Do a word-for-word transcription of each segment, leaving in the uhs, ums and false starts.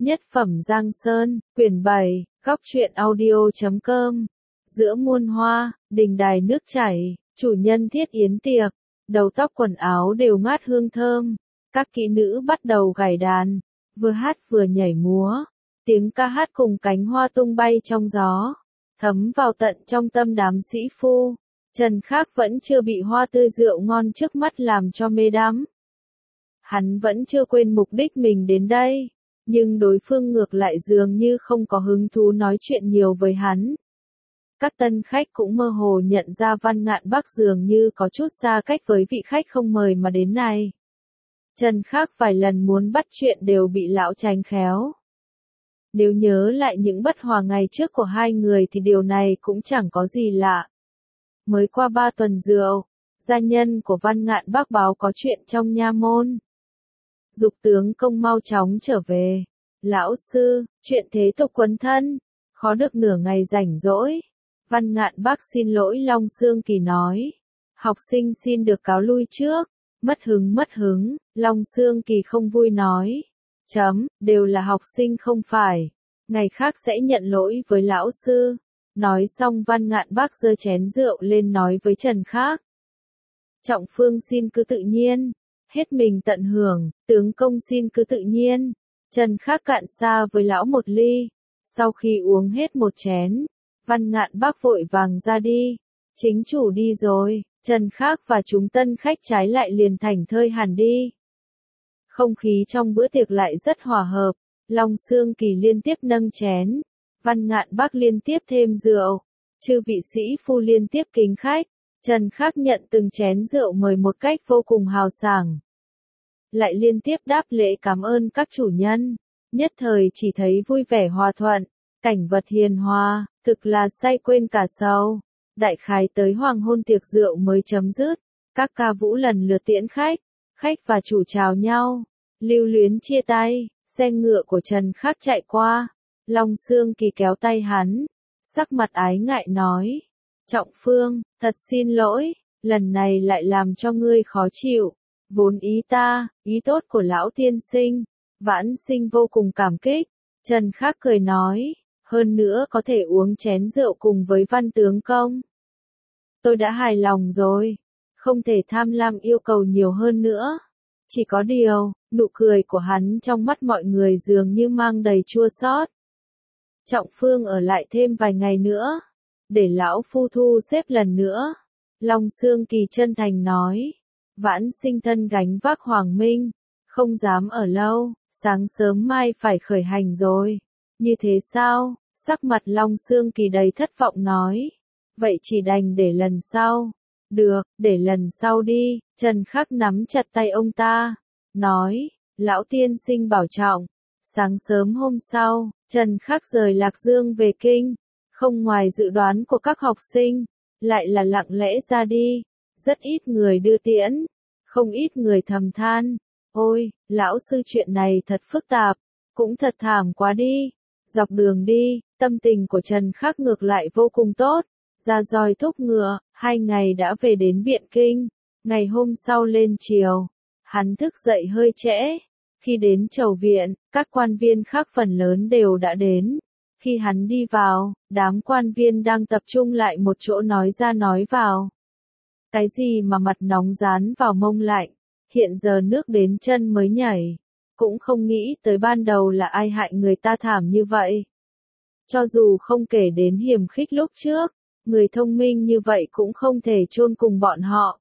Nhất phẩm Giang Sơn, quyển bảy, góc truyện audio chấm com. Giữa muôn hoa, đình đài nước chảy, chủ nhân thiết yến tiệc, đầu tóc quần áo đều ngát hương thơm. Các kỹ nữ bắt đầu gảy đàn, vừa hát vừa nhảy múa. Tiếng ca hát cùng cánh hoa tung bay trong gió, thấm vào tận trong tâm đám sĩ phu. Trần Khắc vẫn chưa bị hoa tươi rượu ngon trước mắt làm cho mê đắm. Hắn vẫn chưa quên mục đích mình đến đây, nhưng đối phương ngược lại dường như không có hứng thú nói chuyện nhiều với hắn. Các tân khách cũng mơ hồ nhận ra Văn Ngạn Bắc dường như có chút xa cách với vị khách không mời mà đến này. Trần Khắc vài lần muốn bắt chuyện đều bị lão tránh khéo. Nếu nhớ lại những bất hòa ngày trước của hai người thì điều này cũng chẳng có gì lạ. Mới qua ba tuần rượu, gia nhân của Văn Ngạn Bắc báo có chuyện trong nha môn. Dục tướng công mau chóng trở về. Lão sư, chuyện thế tục quấn thân, khó được nửa ngày rảnh rỗi. Văn Ngạn Bắc xin lỗi Long Xương Kỳ nói. Học sinh xin được cáo lui trước. Mất hứng mất hứng, Long Xương Kỳ không vui nói. Chấm, đều là học sinh không phải. Ngày khác sẽ nhận lỗi với lão sư. Nói xong Văn Ngạn Bắc giơ chén rượu lên nói với Trần Khắc. Trọng Phương xin cứ tự nhiên. Hết mình tận hưởng, tướng công xin cứ tự nhiên. Trần Khắc cạn xa với lão một ly. Sau khi uống hết một chén, Văn Ngạn Bắc vội vàng ra đi. Chính chủ đi rồi, Trần Khắc và chúng tân khách trái lại liền thảnh thơi hẳn đi. Không khí trong bữa tiệc lại rất hòa hợp. Long Xương Kỳ liên tiếp nâng chén. Văn Ngạn Bắc liên tiếp thêm rượu. Chư vị sĩ phu liên tiếp kính khách. Trần Khắc nhận từng chén rượu mời một cách vô cùng hào sảng. Lại liên tiếp đáp lễ cảm ơn các chủ nhân. Nhất thời chỉ thấy vui vẻ hòa thuận. Cảnh vật hiền hòa, thực là say quên cả sầu. Đại khái tới hoàng hôn tiệc rượu mới chấm dứt. Các ca vũ lần lượt tiễn khách. Khách và chủ chào nhau. Lưu luyến chia tay. Xe ngựa của Trần Khắc chạy qua. Long Xương Kỳ kéo tay hắn. Sắc mặt ái ngại nói. Trọng Phương, thật xin lỗi. Lần này lại làm cho ngươi khó chịu. Vốn ý ta, ý tốt của lão tiên sinh. Vãn sinh vô cùng cảm kích. Trần Khắc cười nói. Hơn nữa có thể uống chén rượu cùng với Văn tướng công. Tôi đã hài lòng rồi. Không thể tham lam yêu cầu nhiều hơn nữa. Chỉ có điều, nụ cười của hắn trong mắt mọi người dường như mang đầy chua xót. Trọng Phương ở lại thêm vài ngày nữa. Để lão phu thu xếp lần nữa. Long Xương Kỳ chân thành nói. Vãn sinh thân gánh vác hoàng minh. Không dám ở lâu. Sáng sớm mai phải khởi hành rồi. Như thế sao? Sắc mặt Long Xương Kỳ đầy thất vọng nói. Vậy chỉ đành để lần sau. Được, để lần sau đi. Trần Khắc nắm chặt tay ông ta. Nói. Lão tiên sinh bảo trọng. Sáng sớm hôm sau, Trần Khắc rời Lạc Dương về kinh. Không ngoài dự đoán của các học sinh, lại là lặng lẽ ra đi. Rất ít người đưa tiễn. Không ít người thầm than. Ôi, lão sư chuyện này thật phức tạp. Cũng thật thảm quá đi. Dọc đường đi, tâm tình của Trần Khắc ngược lại vô cùng tốt. Ra roi thúc ngựa, hai ngày đã về đến Biện Kinh. Ngày hôm sau lên chiều, hắn thức dậy hơi trễ. Khi đến chầu viện, các quan viên khác phần lớn đều đã đến. Khi hắn đi vào, đám quan viên đang tập trung lại một chỗ nói ra nói vào. Cái gì mà mặt nóng dán vào mông lạnh, hiện giờ nước đến chân mới nhảy. Cũng không nghĩ tới ban đầu là ai hại người ta thảm như vậy. Cho dù không kể đến hiểm khích lúc trước, người thông minh như vậy cũng không thể chôn cùng bọn họ.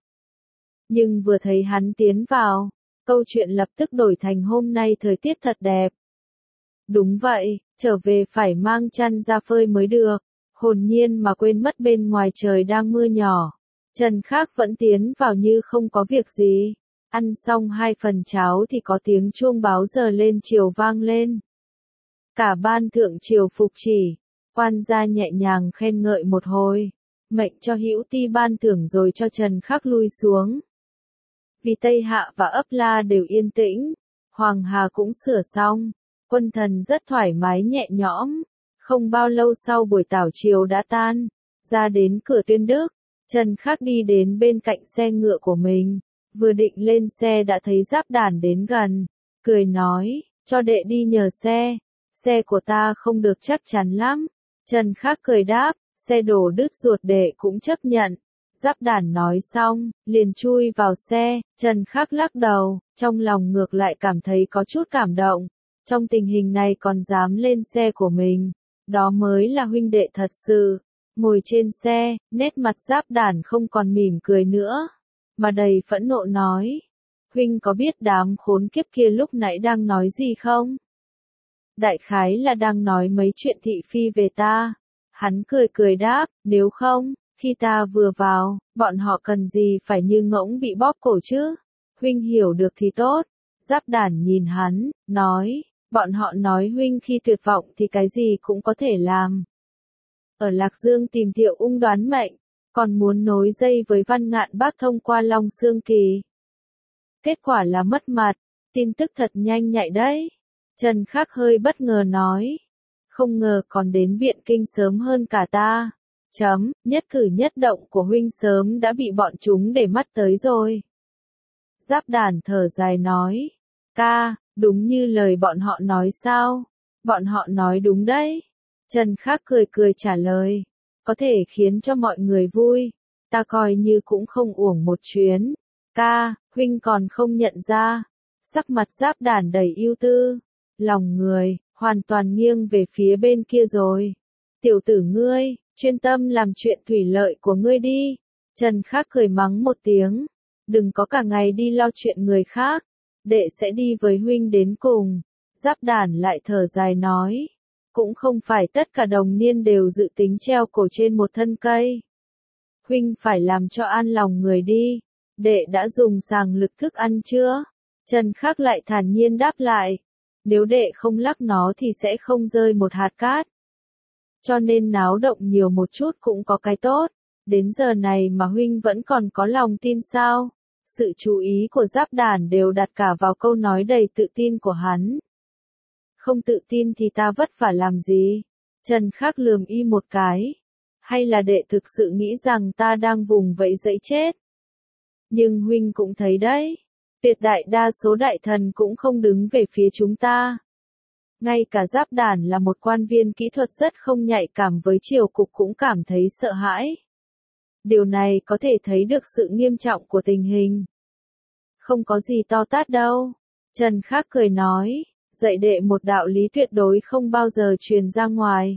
Nhưng vừa thấy hắn tiến vào, câu chuyện lập tức đổi thành hôm nay thời tiết thật đẹp. Đúng vậy, trở về phải mang chăn ra phơi mới được. Hồn nhiên mà quên mất bên ngoài trời đang mưa nhỏ. Trần Khắc vẫn tiến vào như không có việc gì. Ăn xong hai phần cháo thì có tiếng chuông báo giờ lên chiều vang lên. Cả ban thượng triều phục chỉ. Quan gia nhẹ nhàng khen ngợi một hồi. Mệnh cho hữu ti ban thưởng rồi cho Trần Khắc lui xuống. Vì Tây Hạ và Ấp La đều yên tĩnh. Hoàng Hà cũng sửa xong. Quân thần rất thoải mái nhẹ nhõm. Không bao lâu sau buổi tảo triều đã tan. Ra đến cửa Tuyên Đức. Trần Khắc đi đến bên cạnh xe ngựa của mình. Vừa định lên xe đã thấy Giáp Đản đến gần. Cười nói, cho đệ đi nhờ xe. Xe của ta không được chắc chắn lắm. Trần Khắc cười đáp, xe đổ đứt ruột đệ cũng chấp nhận. Giáp Đản nói xong, liền chui vào xe, Trần Khắc lắc đầu, trong lòng ngược lại cảm thấy có chút cảm động. Trong tình hình này còn dám lên xe của mình, đó mới là huynh đệ thật sự. Ngồi trên xe, nét mặt Giáp Đản không còn mỉm cười nữa, mà đầy phẫn nộ nói. Huynh có biết đám khốn kiếp kia lúc nãy đang nói gì không? Đại khái là đang nói mấy chuyện thị phi về ta. Hắn cười cười đáp, nếu không, khi ta vừa vào, bọn họ cần gì phải như ngỗng bị bóp cổ chứ? Huynh hiểu được thì tốt. Giáp Đản nhìn hắn, nói, bọn họ nói huynh khi tuyệt vọng thì cái gì cũng có thể làm. Ở Lạc Dương tìm Thiệu Ung đoán mệnh, còn muốn nối dây với Văn Ngạn Bác thông qua Long Xương Kỳ. Kết quả là mất mặt, tin tức thật nhanh nhạy đấy. Trần Khắc hơi bất ngờ nói, không ngờ còn đến Biện Kinh sớm hơn cả ta. Chấm, nhất cử nhất động của huynh sớm đã bị bọn chúng để mắt tới rồi. Giáp Đản thở dài nói, ca, đúng như lời bọn họ nói sao? Bọn họ nói đúng đấy. Trần Khắc cười cười trả lời, có thể khiến cho mọi người vui, ta coi như cũng không uổng một chuyến. Ca, huynh còn không nhận ra. Sắc mặt Giáp Đản đầy ưu tư, lòng người hoàn toàn nghiêng về phía bên kia rồi. Tiểu tử ngươi, chuyên tâm làm chuyện thủy lợi của ngươi đi. Trần Khắc cười mắng một tiếng, đừng có cả ngày đi lo chuyện người khác, đệ sẽ đi với huynh đến cùng. Giáp Đản lại thở dài nói, cũng không phải tất cả đồng niên đều dự tính treo cổ trên một thân cây. Huynh phải làm cho an lòng người đi. Đệ đã dùng sàng lực thức ăn chưa? Trần Khắc lại thản nhiên đáp lại, nếu đệ không lắc nó thì sẽ không rơi một hạt cát. Cho nên náo động nhiều một chút cũng có cái tốt. Đến giờ này mà huynh vẫn còn có lòng tin sao? Sự chú ý của Giáp Đản đều đặt cả vào câu nói đầy tự tin của hắn. Không tự tin thì ta vất vả làm gì? Trần Khắc lườm y một cái. Hay là đệ thực sự nghĩ rằng ta đang vùng vẫy dẫy chết? Nhưng huynh cũng thấy đấy, tuyệt đại đa số đại thần cũng không đứng về phía chúng ta. Ngay cả Giáp Đản là một quan viên kỹ thuật rất không nhạy cảm với triều cục cũng cảm thấy sợ hãi. Điều này có thể thấy được sự nghiêm trọng của tình hình. Không có gì to tát đâu. Trần Khắc cười nói, dạy đệ một đạo lý tuyệt đối không bao giờ truyền ra ngoài.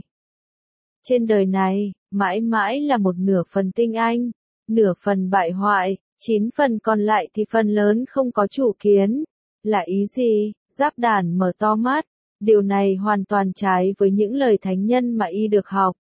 Trên đời này, mãi mãi là một nửa phần tinh anh, nửa phần bại hoại, chín phần còn lại thì phần lớn không có chủ kiến. Là ý gì? Giáp Đản mở to mắt. Điều này hoàn toàn trái với những lời thánh nhân mà y được học.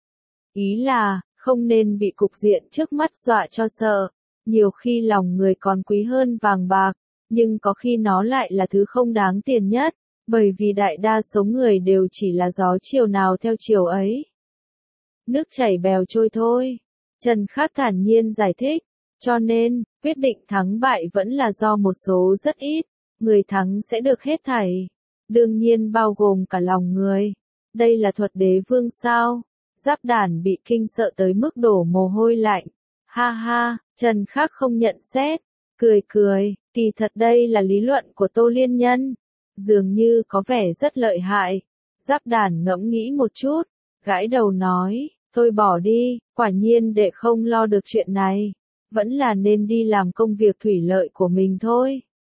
Ý là, không nên bị cục diện trước mắt dọa cho sợ. Nhiều khi lòng người còn quý hơn vàng bạc, nhưng có khi nó lại là thứ không đáng tiền nhất, bởi vì đại đa số người đều chỉ là gió chiều nào theo chiều ấy. Nước chảy bèo trôi thôi. Trần Khắc thản nhiên giải thích, cho nên, quyết định thắng bại vẫn là do một số rất ít, người thắng sẽ được hết thảy. Đương nhiên bao gồm cả lòng người. Đây là thuật đế vương sao? Giáp Đản bị kinh sợ tới mức đổ mồ hôi lạnh. Ha ha, Trần Khắc không nhận xét. Cười cười, kỳ thật đây là lý luận của Tô Liên Nhân. Dường như có vẻ rất lợi hại. Giáp Đản ngẫm nghĩ một chút, gãi đầu nói, thôi bỏ đi, quả nhiên đệ không lo được chuyện này. Vẫn là nên đi làm công việc thủy lợi của mình thôi.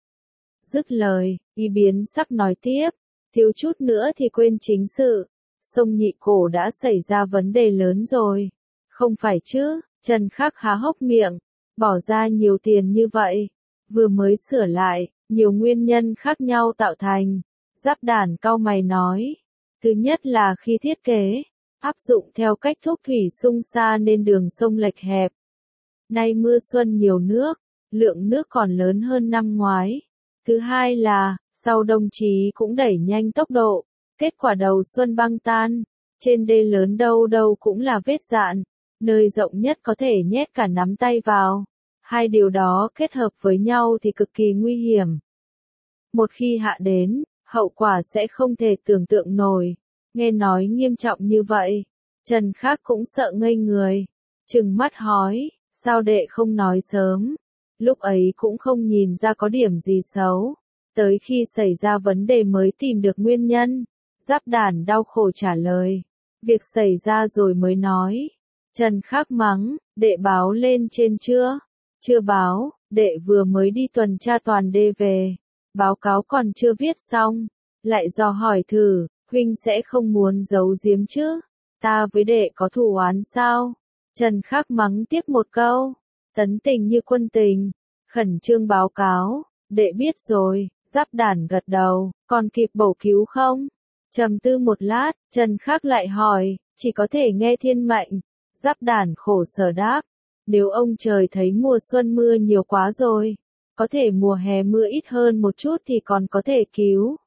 Dứt lời, y biến sắc nói tiếp, thiếu chút nữa thì quên chính sự, sông Nhị Cổ đã xảy ra vấn đề lớn rồi. Không phải chứ? Trần Khắc há hốc miệng, bỏ ra nhiều tiền như vậy, vừa mới sửa lại, nhiều nguyên nhân khác nhau tạo thành. Giáp Đản cau mày nói, thứ nhất là khi thiết kế, áp dụng theo cách thuốc thủy xung xa nên đường sông lệch hẹp. Nay mưa xuân nhiều nước, lượng nước còn lớn hơn năm ngoái. Thứ hai là, sau đông chí cũng đẩy nhanh tốc độ, kết quả đầu xuân băng tan, trên đê lớn đâu đâu cũng là vết dạn, nơi rộng nhất có thể nhét cả nắm tay vào. Hai điều đó kết hợp với nhau thì cực kỳ nguy hiểm. Một khi hạ đến, hậu quả sẽ không thể tưởng tượng nổi. Nghe nói nghiêm trọng như vậy, Trần Khắc cũng sợ ngây người, trừng mắt hỏi, sao đệ không nói sớm? Lúc ấy cũng không nhìn ra có điểm gì xấu, tới khi xảy ra vấn đề mới tìm được nguyên nhân. Giáp Đản đau khổ trả lời. Việc xảy ra rồi mới nói. Trần Khắc mắng, đệ báo lên trên chưa? Chưa báo, đệ vừa mới đi tuần tra toàn đê về. Báo cáo còn chưa viết xong. Lại dò hỏi thử, huynh sẽ không muốn giấu giếm chứ? Ta với đệ có thù oán sao? Trần Khắc mắng tiếp một câu. Tấn tình như quân tình. Khẩn trương báo cáo. Đệ biết rồi. Giáp Đản gật đầu. Còn kịp bổ cứu không? Trầm tư một lát, Trần Khắc lại hỏi. Chỉ có thể nghe thiên mệnh. Giáp Đản khổ sở đáp. Nếu ông trời thấy mùa xuân mưa nhiều quá rồi, có thể mùa hè mưa ít hơn một chút thì còn có thể cứu.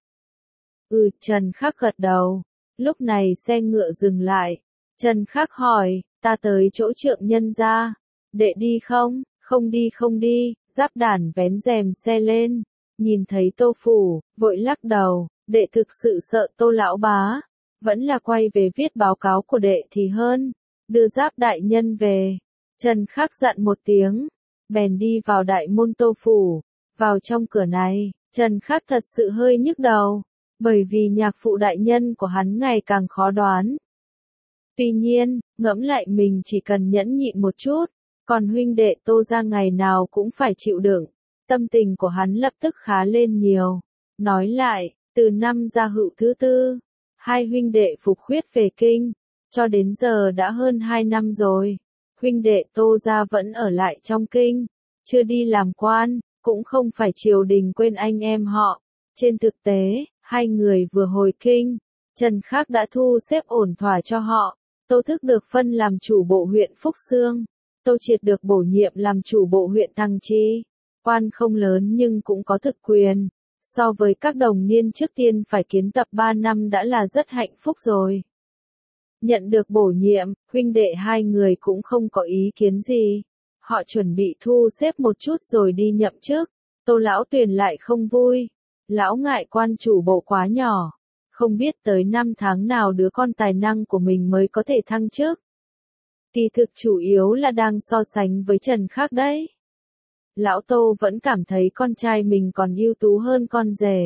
Ừ, Trần Khắc gật đầu. Lúc này xe ngựa dừng lại. Trần Khắc hỏi, ta tới chỗ trượng nhân gia. Đệ đi không? Không đi không đi. Giáp Đản vén rèm xe lên. Nhìn thấy Tô Phủ, vội lắc đầu. Đệ thực sự sợ Tô lão bá. Vẫn là quay về viết báo cáo của đệ thì hơn. Đưa Giáp đại nhân về. Trần Khắc dặn một tiếng. Bèn đi vào đại môn Tô Phủ. Vào trong cửa này, Trần Khắc thật sự hơi nhức đầu. Bởi vì nhạc phụ đại nhân của hắn ngày càng khó đoán. Tuy nhiên, ngẫm lại mình chỉ cần nhẫn nhịn một chút. Còn huynh đệ Tô ra ngày nào cũng phải chịu đựng. Tâm tình của hắn lập tức khá lên nhiều. Nói lại, từ năm Gia Hữu thứ tư, hai huynh đệ phục khuyết về kinh. Cho đến giờ đã hơn hai năm rồi. Huynh đệ Tô gia vẫn ở lại trong kinh. Chưa đi làm quan, cũng không phải triều đình quên anh em họ. Trên thực tế, hai người vừa hồi kinh. Trần Khắc đã thu xếp ổn thỏa cho họ. Tô Thức được phân làm chủ bộ huyện Phúc Xương. Tô Triệt được bổ nhiệm làm chủ bộ huyện Thăng Chi. Quan không lớn nhưng cũng có thực quyền. So với các đồng niên trước tiên phải kiến tập ba năm đã là rất hạnh phúc rồi. Nhận được bổ nhiệm, huynh đệ hai người cũng không có ý kiến gì. Họ chuẩn bị thu xếp một chút rồi đi nhậm chức. Tô lão Tuyền lại không vui. Lão ngại quan chủ bộ quá nhỏ. Không biết tới năm tháng nào đứa con tài năng của mình mới có thể thăng chức. Kỳ thực chủ yếu là đang so sánh với Trần Khắc đấy. Lão Tô vẫn cảm thấy con trai mình còn ưu tú hơn con rể.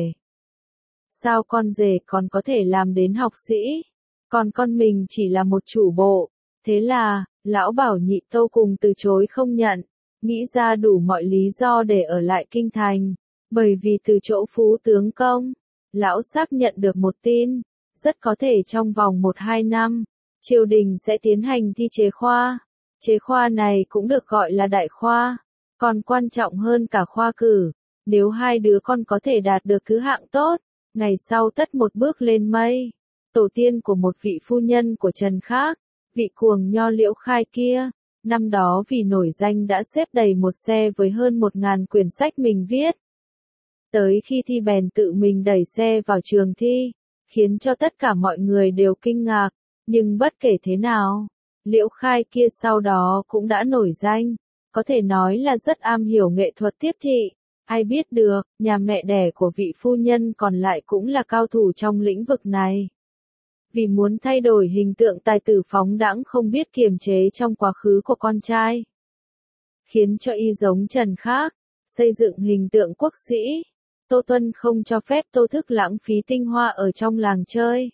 Sao con rể còn có thể làm đến học sĩ? Còn con mình chỉ là một chủ bộ. Thế là, lão bảo nhị Tô cùng từ chối không nhận. Nghĩ ra đủ mọi lý do để ở lại kinh thành. Bởi vì từ chỗ phú tướng công, lão xác nhận được một tin. Rất có thể trong vòng một hai năm, triều đình sẽ tiến hành thi chế khoa. Chế khoa này cũng được gọi là đại khoa. Còn quan trọng hơn cả khoa cử. Nếu hai đứa con có thể đạt được thứ hạng tốt, ngày sau tất một bước lên mây. Tổ tiên của một vị phu nhân của Trần Khắc, vị cuồng nho Liễu Khai kia, năm đó vì nổi danh đã xếp đầy một xe với hơn một ngàn quyển sách mình viết. Tới khi thi bèn tự mình đẩy xe vào trường thi, khiến cho tất cả mọi người đều kinh ngạc, nhưng bất kể thế nào, Liễu Khai kia sau đó cũng đã nổi danh, có thể nói là rất am hiểu nghệ thuật tiếp thị. Ai biết được, nhà mẹ đẻ của vị phu nhân còn lại cũng là cao thủ trong lĩnh vực này. Vì muốn thay đổi hình tượng tài tử phóng đãng không biết kiềm chế trong quá khứ của con trai, khiến cho y giống Trần Khắc, xây dựng hình tượng quốc sĩ. Tô Tuân không cho phép Tô Thức lãng phí tinh hoa ở trong làng chơi.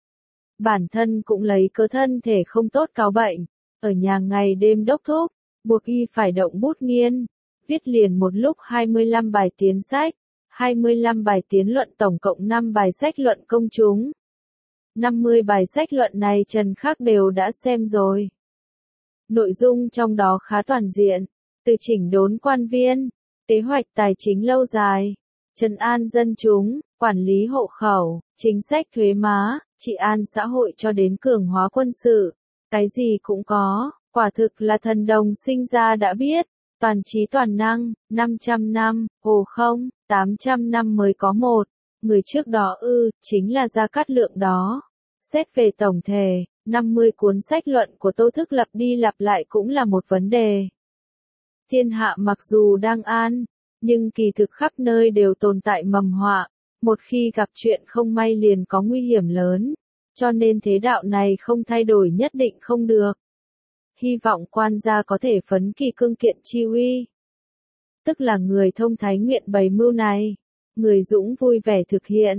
Bản thân cũng lấy cớ thân thể không tốt cáo bệnh, ở nhà ngày đêm đốc thúc, buộc y phải động bút nghiên, viết liền một lúc hai mươi lăm bài tiến sách, hai mươi lăm bài tiến luận, tổng cộng năm bài sách luận công chúng. năm mươi bài sách luận này Trần Khắc đều đã xem rồi. Nội dung trong đó khá toàn diện, từ chỉnh đốn quan viên, kế hoạch tài chính lâu dài, trấn an dân chúng, quản lý hộ khẩu, chính sách thuế má, trị an xã hội cho đến cường hóa quân sự, cái gì cũng có, quả thực là thần đồng sinh ra đã biết, toàn trí toàn năng, năm trăm năm, hồ không, tám trăm năm mới có một, người trước đó ư, chính là Gia Cát Lượng đó. Xét về tổng thể, năm mươi cuốn sách luận của Tô Thức lặp đi lặp lại cũng là một vấn đề. Thiên hạ mặc dù đang an, nhưng kỳ thực khắp nơi đều tồn tại mầm họa, một khi gặp chuyện không may liền có nguy hiểm lớn, cho nên thế đạo này không thay đổi nhất định không được. Hy vọng quan gia có thể phấn kỳ cương kiện chi uy, tức là người thông thái nguyện bày mưu này, người dũng vui vẻ thực hiện,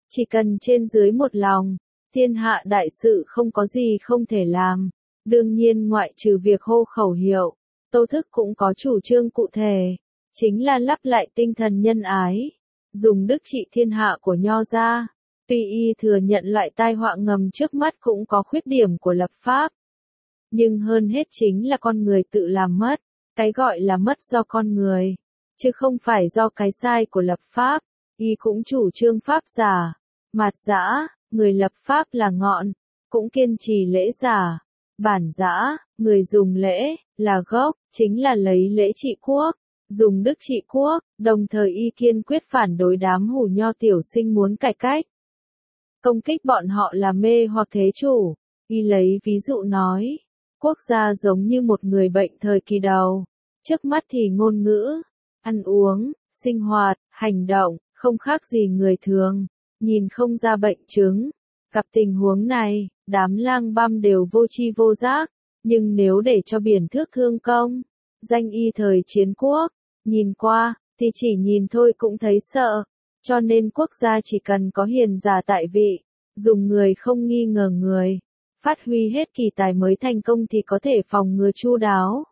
Chỉ cần trên dưới một lòng, thiên hạ đại sự không có gì không thể làm. Đương nhiên ngoại trừ việc hô khẩu hiệu, Tô Thức cũng có chủ trương cụ thể, chính là lắp lại tinh thần nhân ái, dùng đức trị thiên hạ của Nho gia. Tuy y thừa nhận loại tai họa ngầm trước mắt cũng có khuyết điểm của lập pháp, nhưng hơn hết chính là con người tự làm mất. Cái gọi là mất do con người, chứ không phải do cái sai của lập pháp. Y cũng chủ trương pháp giả, mạt dã, người lập pháp là ngọn, cũng kiên trì lễ giả, bản dã, người dùng lễ, là gốc, chính là lấy lễ trị quốc, dùng đức trị quốc, đồng thời y kiên quyết phản đối đám hủ nho tiểu sinh muốn cải cách. Công kích bọn họ là mê hoặc thế chủ. Y lấy ví dụ nói, quốc gia giống như một người bệnh thời kỳ đầu, trước mắt thì ngôn ngữ, ăn uống, sinh hoạt, hành động, không khác gì người thường, nhìn không ra bệnh chứng. Gặp tình huống này, đám lang băm đều vô tri vô giác, nhưng nếu để cho biển thước thương công, danh y thời chiến quốc, nhìn qua, thì chỉ nhìn thôi cũng thấy sợ, cho nên quốc gia chỉ cần có hiền giả tại vị, dùng người không nghi ngờ người, phát huy hết kỳ tài mới thành công thì có thể phòng ngừa chu đáo.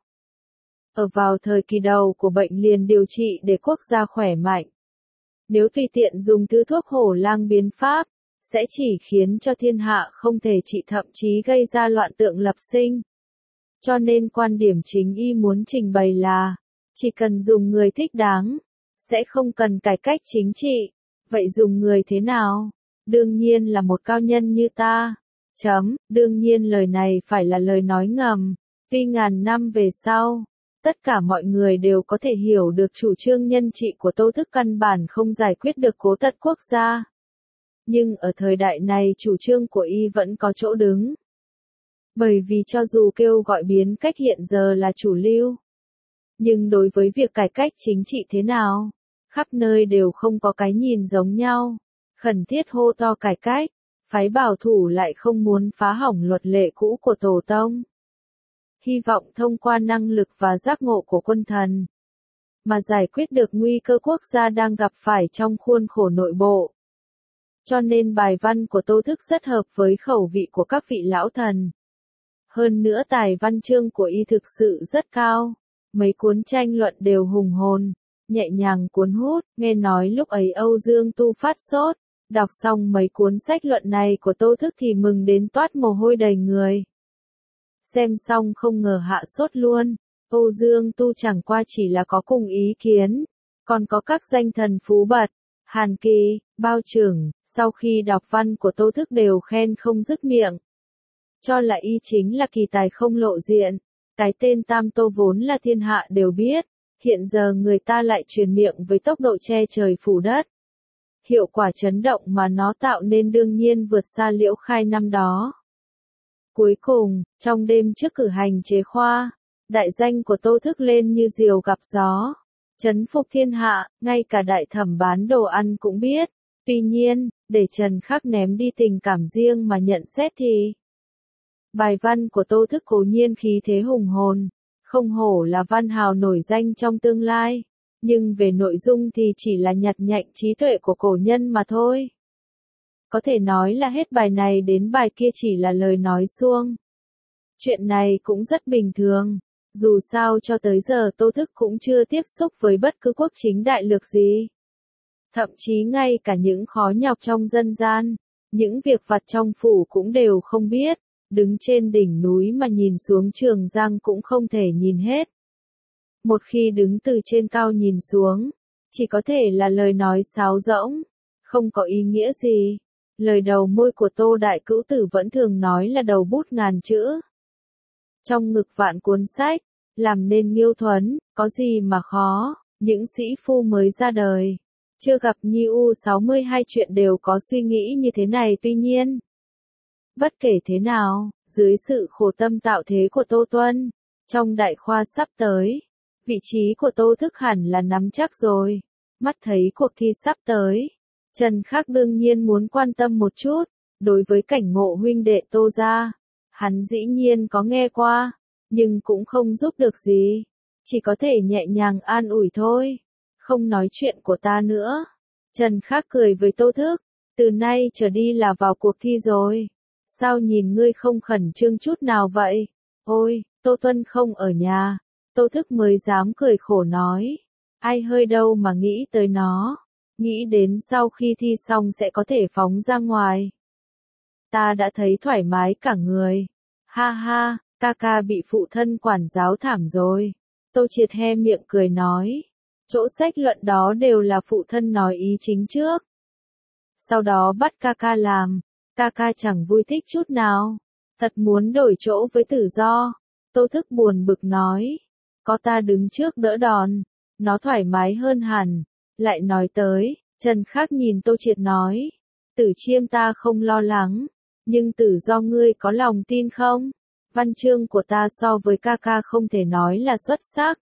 Ở vào thời kỳ đầu của bệnh liền điều trị để quốc gia khỏe mạnh. Nếu tùy tiện dùng thứ thuốc hổ lang biến pháp, sẽ chỉ khiến cho thiên hạ không thể trị, thậm chí gây ra loạn tượng lập sinh. Cho nên quan điểm chính y muốn trình bày là, chỉ cần dùng người thích đáng, sẽ không cần cải cách chính trị. Vậy dùng người thế nào? Đương nhiên là một cao nhân như ta. Chấm, đương nhiên lời này phải là lời nói ngầm. Tuy ngàn năm về sau, tất cả mọi người đều có thể hiểu được chủ trương nhân trị của Tô Thức căn bản không giải quyết được cố tật quốc gia. Nhưng ở thời đại này chủ trương của y vẫn có chỗ đứng. Bởi vì cho dù kêu gọi biến cách hiện giờ là chủ lưu, nhưng đối với việc cải cách chính trị thế nào, khắp nơi đều không có cái nhìn giống nhau. Khẩn thiết hô to cải cách, phái bảo thủ lại không muốn phá hỏng luật lệ cũ của tổ tông. Hy vọng thông qua năng lực và giác ngộ của quân thần, mà giải quyết được nguy cơ quốc gia đang gặp phải trong khuôn khổ nội bộ. Cho nên bài văn của Tô Thức rất hợp với khẩu vị của các vị lão thần. Hơn nữa tài văn chương của y thực sự rất cao, mấy cuốn tranh luận đều hùng hồn, nhẹ nhàng cuốn hút. Nghe nói lúc ấy Âu Dương Tu phát sốt, đọc xong mấy cuốn sách luận này của Tô Thức thì mừng đến toát mồ hôi đầy người. Xem xong không ngờ hạ sốt luôn. Âu Dương Tu chẳng qua chỉ là có cùng ý kiến, còn có các danh thần phú bật, Hàn Kỳ, Bao Trừng, sau khi đọc văn của Tô Thức đều khen không dứt miệng. Cho là y chính là kỳ tài không lộ diện. Cái tên Tam Tô vốn là thiên hạ đều biết, hiện giờ người ta lại truyền miệng với tốc độ che trời phủ đất. Hiệu quả chấn động mà nó tạo nên đương nhiên vượt xa Liễu Khai năm đó. Cuối cùng, trong đêm trước cử hành chế khoa, đại danh của Tô Thức lên như diều gặp gió, chấn phục thiên hạ, ngay cả đại thẩm bán đồ ăn cũng biết. Tuy nhiên, để Trần Khắc ném đi tình cảm riêng mà nhận xét thì bài văn của Tô Thức cố nhiên khí thế hùng hồn, không hổ là văn hào nổi danh trong tương lai, nhưng về nội dung thì chỉ là nhặt nhạnh trí tuệ của cổ nhân mà thôi. Có thể nói là hết bài này đến bài kia chỉ là lời nói suông. Chuyện này cũng rất bình thường, dù sao cho tới giờ Tô Thức cũng chưa tiếp xúc với bất cứ quốc chính đại lược gì. Thậm chí ngay cả những khó nhọc trong dân gian, những việc vặt trong phủ cũng đều không biết. Đứng trên đỉnh núi mà nhìn xuống Trường Giang cũng không thể nhìn hết. Một khi đứng từ trên cao nhìn xuống, chỉ có thể là lời nói sáo rỗng, không có ý nghĩa gì. Lời đầu môi của Tô Đại Cữu Tử vẫn thường nói là đầu bút ngàn chữ. Trong ngực vạn cuốn sách, làm nên Nghiêu Thuấn, có gì mà khó, những sĩ phu mới ra đời, chưa gặp Nhi U sáu mươi hai chuyện đều có suy nghĩ như thế này. Tuy nhiên, bất kể thế nào, dưới sự khổ tâm tạo thế của Tô Tuân, trong đại khoa sắp tới, vị trí của Tô Thức hẳn là nắm chắc rồi. Mắt thấy cuộc thi sắp tới, Trần Khắc đương nhiên muốn quan tâm một chút, đối với cảnh ngộ huynh đệ Tô gia, hắn dĩ nhiên có nghe qua, nhưng cũng không giúp được gì, chỉ có thể nhẹ nhàng an ủi thôi, không nói chuyện của ta nữa. Trần Khắc cười với Tô Thức, Từ nay trở đi là vào cuộc thi rồi. Sao nhìn ngươi không khẩn trương chút nào vậy? Ôi, Tô Tuân không ở nhà. Tô Thức mới dám cười khổ nói. Ai hơi đâu mà nghĩ tới nó. Nghĩ đến sau khi thi xong sẽ có thể phóng ra ngoài. Ta đã thấy thoải mái cả người. Ha ha, ca ca bị phụ thân quản giáo thảm rồi. Tô Triệt he miệng cười nói. Chỗ sách luận đó đều là phụ thân nói ý chính trước. Sau đó bắt ca ca làm. Ca ca chẳng vui thích chút nào. Thật muốn đổi chỗ với Tử Do. Tô Thức buồn bực nói. Có ta đứng trước đỡ đòn. Nó thoải mái hơn hẳn. Lại nói tới, Trần Khắc nhìn Tô Triệt nói. Tử Chiêm ta không lo lắng. Nhưng Tử Do ngươi có lòng tin không? Văn chương của ta so với ca ca không thể nói là xuất sắc.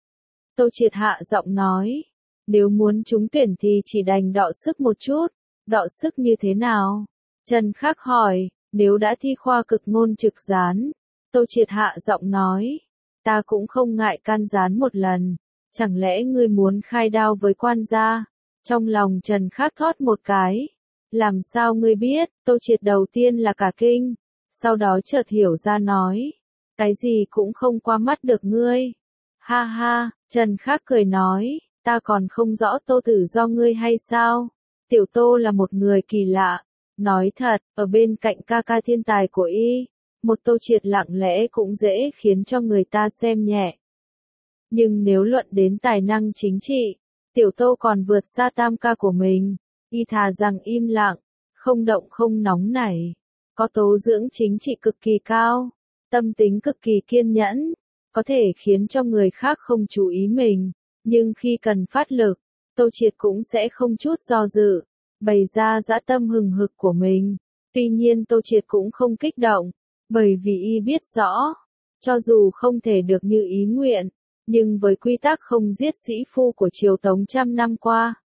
Tô Triệt hạ giọng nói. Nếu muốn trúng tuyển thì chỉ đành đọ sức một chút. Đọ sức như thế nào? Trần Khắc hỏi. Nếu đã thi khoa cực ngôn trực gián. Tô Triệt hạ giọng nói. Ta cũng không ngại can gián một lần. Chẳng lẽ ngươi muốn khai đao với quan gia? Trong lòng Trần Khắc thót một cái. Làm sao ngươi biết? Tô Triệt đầu tiên là cả kinh. Sau đó chợt hiểu ra nói. Cái gì cũng không qua mắt được ngươi. Ha ha, Trần Khắc cười nói. Ta còn không rõ Tô Tử Do ngươi hay sao? Tiểu Tô là một người kỳ lạ. Nói thật, ở bên cạnh ca ca thiên tài của y. Một Tô Triệt lặng lẽ cũng dễ khiến cho người ta xem nhẹ. Nhưng nếu luận đến tài năng chính trị, Tiểu Tô còn vượt xa tam ca của mình. Y thà rằng im lặng, không động không nóng nảy. Có tố dưỡng chính trị cực kỳ cao, tâm tính cực kỳ kiên nhẫn, có thể khiến cho người khác không chú ý mình. Nhưng khi cần phát lực, Tô Triệt cũng sẽ không chút do dự, bày ra dã tâm hừng hực của mình. Tuy nhiên Tô Triệt cũng không kích động, bởi vì y biết rõ, cho dù không thể được như ý nguyện, nhưng với quy tắc không giết sĩ phu của triều Tống trăm năm qua,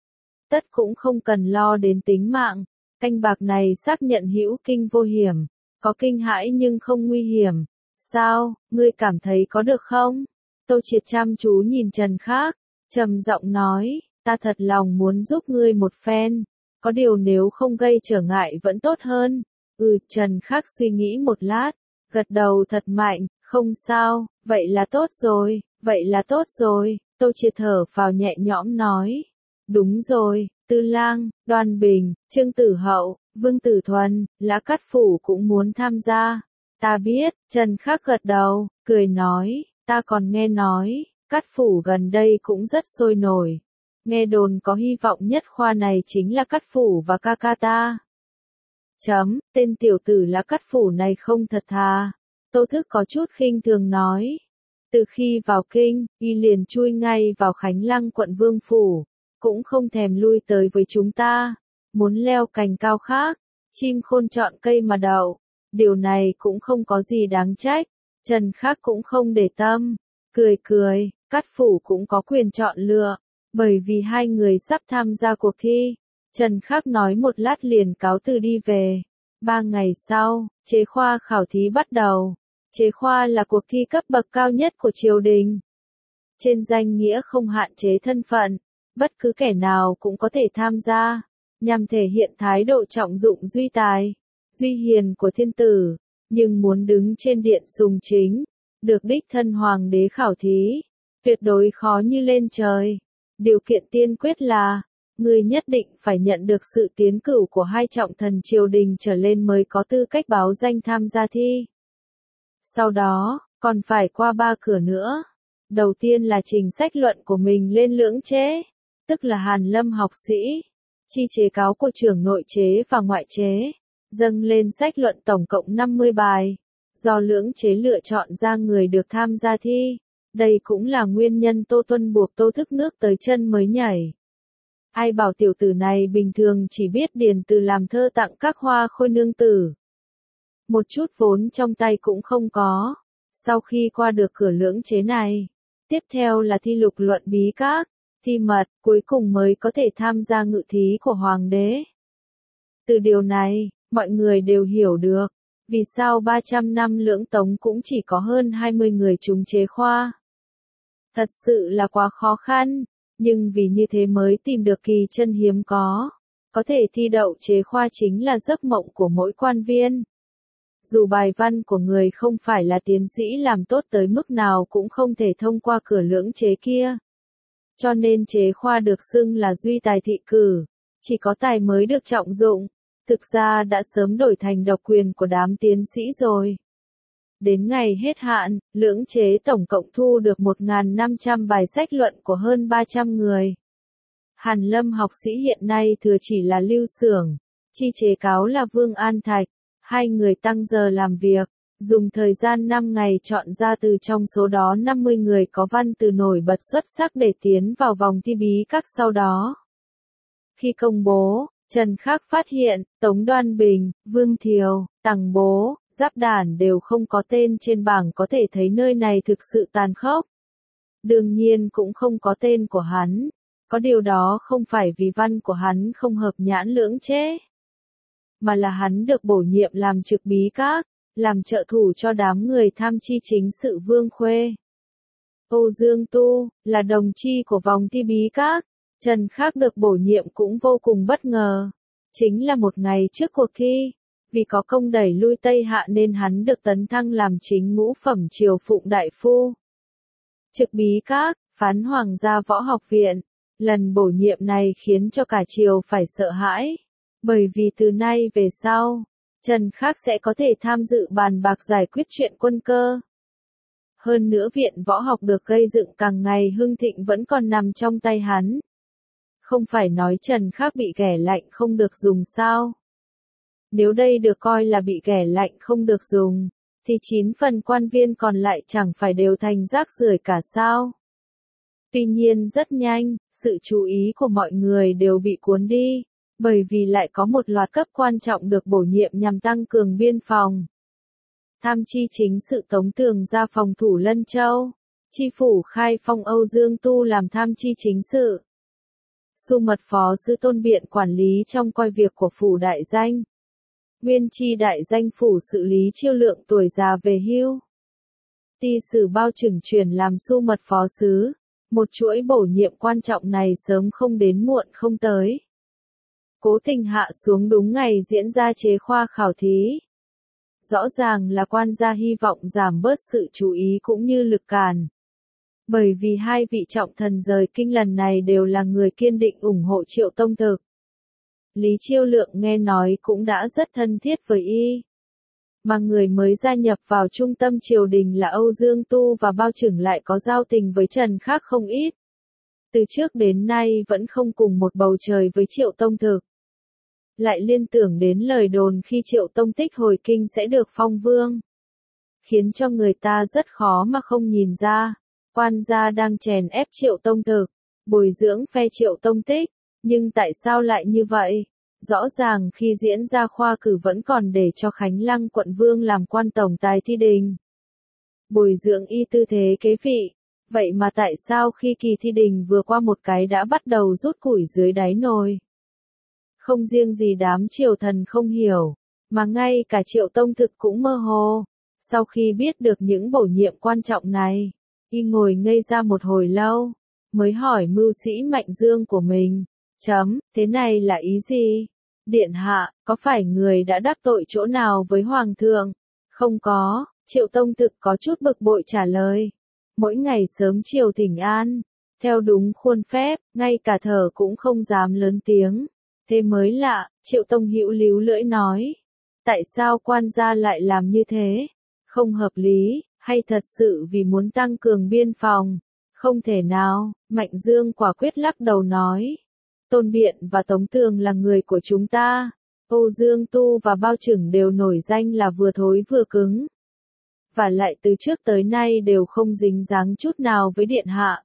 tất cũng không cần lo đến tính mạng. Canh bạc này xác nhận hữu kinh vô hiểm, có kinh hãi nhưng không nguy hiểm. Sao, ngươi cảm thấy có được không? Tô Triệt chăm chú nhìn Trần Khắc, trầm giọng nói, ta thật lòng muốn giúp ngươi một phen, có điều nếu không gây trở ngại vẫn tốt hơn. Ừ, Trần Khắc suy nghĩ một lát, gật đầu thật mạnh, không sao, vậy là tốt rồi, vậy là tốt rồi. Tô Triệt thở phào nhẹ nhõm nói, đúng rồi, Tư Lang, Đoan Bình, Trương Tử Hậu, Vương Tử Thuần, Lã Cát Phủ cũng muốn tham gia. Ta biết, Trần Khắc gật đầu, cười nói, ta còn nghe nói, Cát Phủ gần đây cũng rất sôi nổi. Nghe đồn có hy vọng nhất khoa này chính là Cát Phủ và ca ca ta. Chấm, tên tiểu tử Lã Cát Phủ này không thật thà. Tô Thức có chút khinh thường nói. Từ khi vào kinh, y liền chui ngay vào Khánh Lăng quận Vương Phủ. Cũng không thèm lui tới với chúng ta. Muốn leo cành cao khác, chim khôn chọn cây mà đậu. Điều này cũng không có gì đáng trách. Trần Khắc cũng không để tâm. Cười cười, Cát Phủ cũng có quyền chọn lựa. Bởi vì hai người sắp tham gia cuộc thi. Trần Khắc nói một lát liền cáo từ đi về. Ba ngày sau, chế khoa khảo thí bắt đầu. Chế khoa là cuộc thi cấp bậc cao nhất của triều đình. Trên danh nghĩa không hạn chế thân phận, bất cứ kẻ nào cũng có thể tham gia, nhằm thể hiện thái độ trọng dụng duy tài, duy hiền của thiên tử. Nhưng muốn đứng trên điện sùng chính, được đích thân hoàng đế khảo thí, tuyệt đối khó như lên trời. Điều kiện tiên quyết là, người nhất định phải nhận được sự tiến cử của hai trọng thần triều đình trở lên mới có tư cách báo danh tham gia thi. Sau đó, còn phải qua ba cửa nữa. Đầu tiên là trình sách luận của mình lên lưỡng chế, tức là Hàn Lâm học sĩ, chi chế cáo của trưởng nội chế và ngoại chế, dâng lên sách luận tổng cộng năm mươi bài, do lưỡng chế lựa chọn ra người được tham gia thi. Đây cũng là nguyên nhân Tô Tuân buộc Tô Thức nước tới chân mới nhảy. Ai bảo tiểu tử này bình thường chỉ biết điền từ làm thơ tặng các hoa khôi nương tử. Một chút vốn trong tay cũng không có. Sau khi qua được cửa lưỡng chế này, tiếp theo là thi lục luận bí các, thi mật, cuối cùng mới có thể tham gia ngự thí của hoàng đế. Từ điều này, mọi người đều hiểu được, vì sao ba trăm năm lưỡng tống cũng chỉ có hơn hai mươi người trúng chế khoa. Thật sự là quá khó khăn, nhưng vì như thế mới tìm được kỳ chân hiếm có. Có thể thi đậu chế khoa chính là giấc mộng của mỗi quan viên. Dù bài văn của người không phải là tiến sĩ làm tốt tới mức nào cũng không thể thông qua cửa lưỡng chế kia. Cho nên chế khoa được xưng là duy tài thị cử, chỉ có tài mới được trọng dụng, thực ra đã sớm đổi thành độc quyền của đám tiến sĩ rồi. Đến ngày hết hạn, lưỡng chế tổng cộng thu được một nghìn năm trăm bài sách luận của hơn ba trăm người. Hàn Lâm học sĩ hiện nay thừa chỉ là Lưu Xưởng, chi chế cáo là Vương An Thạch, hai người tăng giờ làm việc, dùng thời gian năm ngày chọn ra từ trong số đó năm mươi người có văn từ nổi bật xuất sắc để tiến vào vòng thi bí các sau đó. Khi công bố, Trần Khắc phát hiện, Tống Đoan Bình, Vương Thiều, Tằng Bố, Giáp Đản đều không có tên trên bảng, có thể thấy nơi này thực sự tàn khốc. Đương nhiên cũng không có tên của hắn, có điều đó không phải vì văn của hắn không hợp nhãn lưỡng chế, mà là hắn được bổ nhiệm làm trực bí các, làm trợ thủ cho đám người tham chi chính sự Vương Khuê. Âu Dương Tu, là đồng chi của vòng thi bí các, Trần Khắc được bổ nhiệm cũng vô cùng bất ngờ. Chính là một ngày trước cuộc thi, vì có công đẩy lui Tây Hạ nên hắn được tấn thăng làm chính ngũ phẩm triều phụng đại phu. Trực bí các, phán Hoàng gia võ học viện, lần bổ nhiệm này khiến cho cả triều phải sợ hãi, bởi vì từ nay về sau, Trần Khắc sẽ có thể tham dự bàn bạc giải quyết chuyện quân cơ. Hơn nữa viện võ học được gây dựng càng ngày hưng thịnh vẫn còn nằm trong tay hắn. Không phải nói Trần Khắc bị ghẻ lạnh không được dùng sao? Nếu đây được coi là bị ghẻ lạnh không được dùng, thì chín phần quan viên còn lại chẳng phải đều thành rác rưởi cả sao? Tuy nhiên rất nhanh, sự chú ý của mọi người đều bị cuốn đi, bởi vì lại có một loạt cấp quan trọng được bổ nhiệm nhằm tăng cường biên phòng. Tham chi chính sự Tống Tường ra phòng thủ Lân Châu, chi phủ khai phong Âu Dương Tu làm tham chi chính sự. Su mật phó sứ Tôn Biện quản lý trong coi việc của phủ đại danh. Nguyên chi đại danh phủ xử lý chiêu lượng tuổi già về hưu. Ti sử Bao Trừng chuyển làm su mật phó sứ. Một chuỗi bổ nhiệm quan trọng này sớm không đến muộn không tới. Cố Tình hạ xuống đúng ngày diễn ra chế khoa khảo thí. Rõ ràng là quan gia hy vọng giảm bớt sự chú ý cũng như lực cản. Bởi vì hai vị trọng thần rời kinh lần này đều là người kiên định ủng hộ Triệu Tông Thực. Lý Chiêu Lượng nghe nói cũng đã rất thân thiết với y. Mà người mới gia nhập vào trung tâm triều đình là Âu Dương Tu và Bao Trừng lại có giao tình với Trần Khắc không ít. Từ trước đến nay vẫn không cùng một bầu trời với Triệu Tông Thực. Lại liên tưởng đến lời đồn khi Triệu Tông Tích hồi kinh sẽ được phong vương. Khiến cho người ta rất khó mà không nhìn ra, quan gia đang chèn ép Triệu Tông Thực, bồi dưỡng phe Triệu Tông Tích, nhưng tại sao lại như vậy? Rõ ràng khi diễn ra khoa cử vẫn còn để cho Khánh Lăng quận vương làm quan tổng tài thi đình. Bồi dưỡng y tư thế kế vị, vậy mà tại sao khi kỳ thi đình vừa qua một cái đã bắt đầu rút củi dưới đáy nồi? Không riêng gì đám triều thần không hiểu, mà ngay cả Triệu Tông Thực cũng mơ hồ. Sau khi biết được những bổ nhiệm quan trọng này, y ngồi ngây ra một hồi lâu, mới hỏi mưu sĩ Mạnh Dương của mình, chấm, thế này là ý gì? Điện hạ, có phải người đã đắc tội chỗ nào với Hoàng thượng? Không có, Triệu Tông Thực có chút bực bội trả lời. Mỗi ngày sớm chiều thỉnh an, theo đúng khuôn phép, ngay cả thở cũng không dám lớn tiếng. Thế mới lạ, Triệu Tông Hữu líu lưỡi nói. Tại sao quan gia lại làm như thế? Không hợp lý, hay thật sự vì muốn tăng cường biên phòng? Không thể nào, Mạnh Dương quả quyết lắc đầu nói. Tôn Biện và Tống Tường là người của chúng ta. Âu Dương Tu và Bao Trừng đều nổi danh là vừa thối vừa cứng. Và lại từ trước tới nay đều không dính dáng chút nào với điện hạ.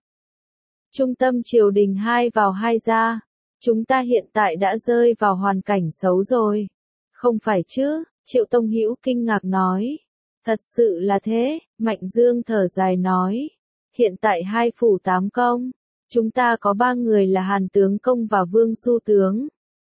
Trung tâm triều đình hai vào hai ra. Chúng ta hiện tại đã rơi vào hoàn cảnh xấu rồi. Không phải chứ, Triệu Tông Hữu kinh ngạc nói. Thật sự là thế, Mạnh Dương thở dài nói. Hiện tại hai phủ tám công, chúng ta có ba người là Hàn Tướng Công và Vương Su Tướng.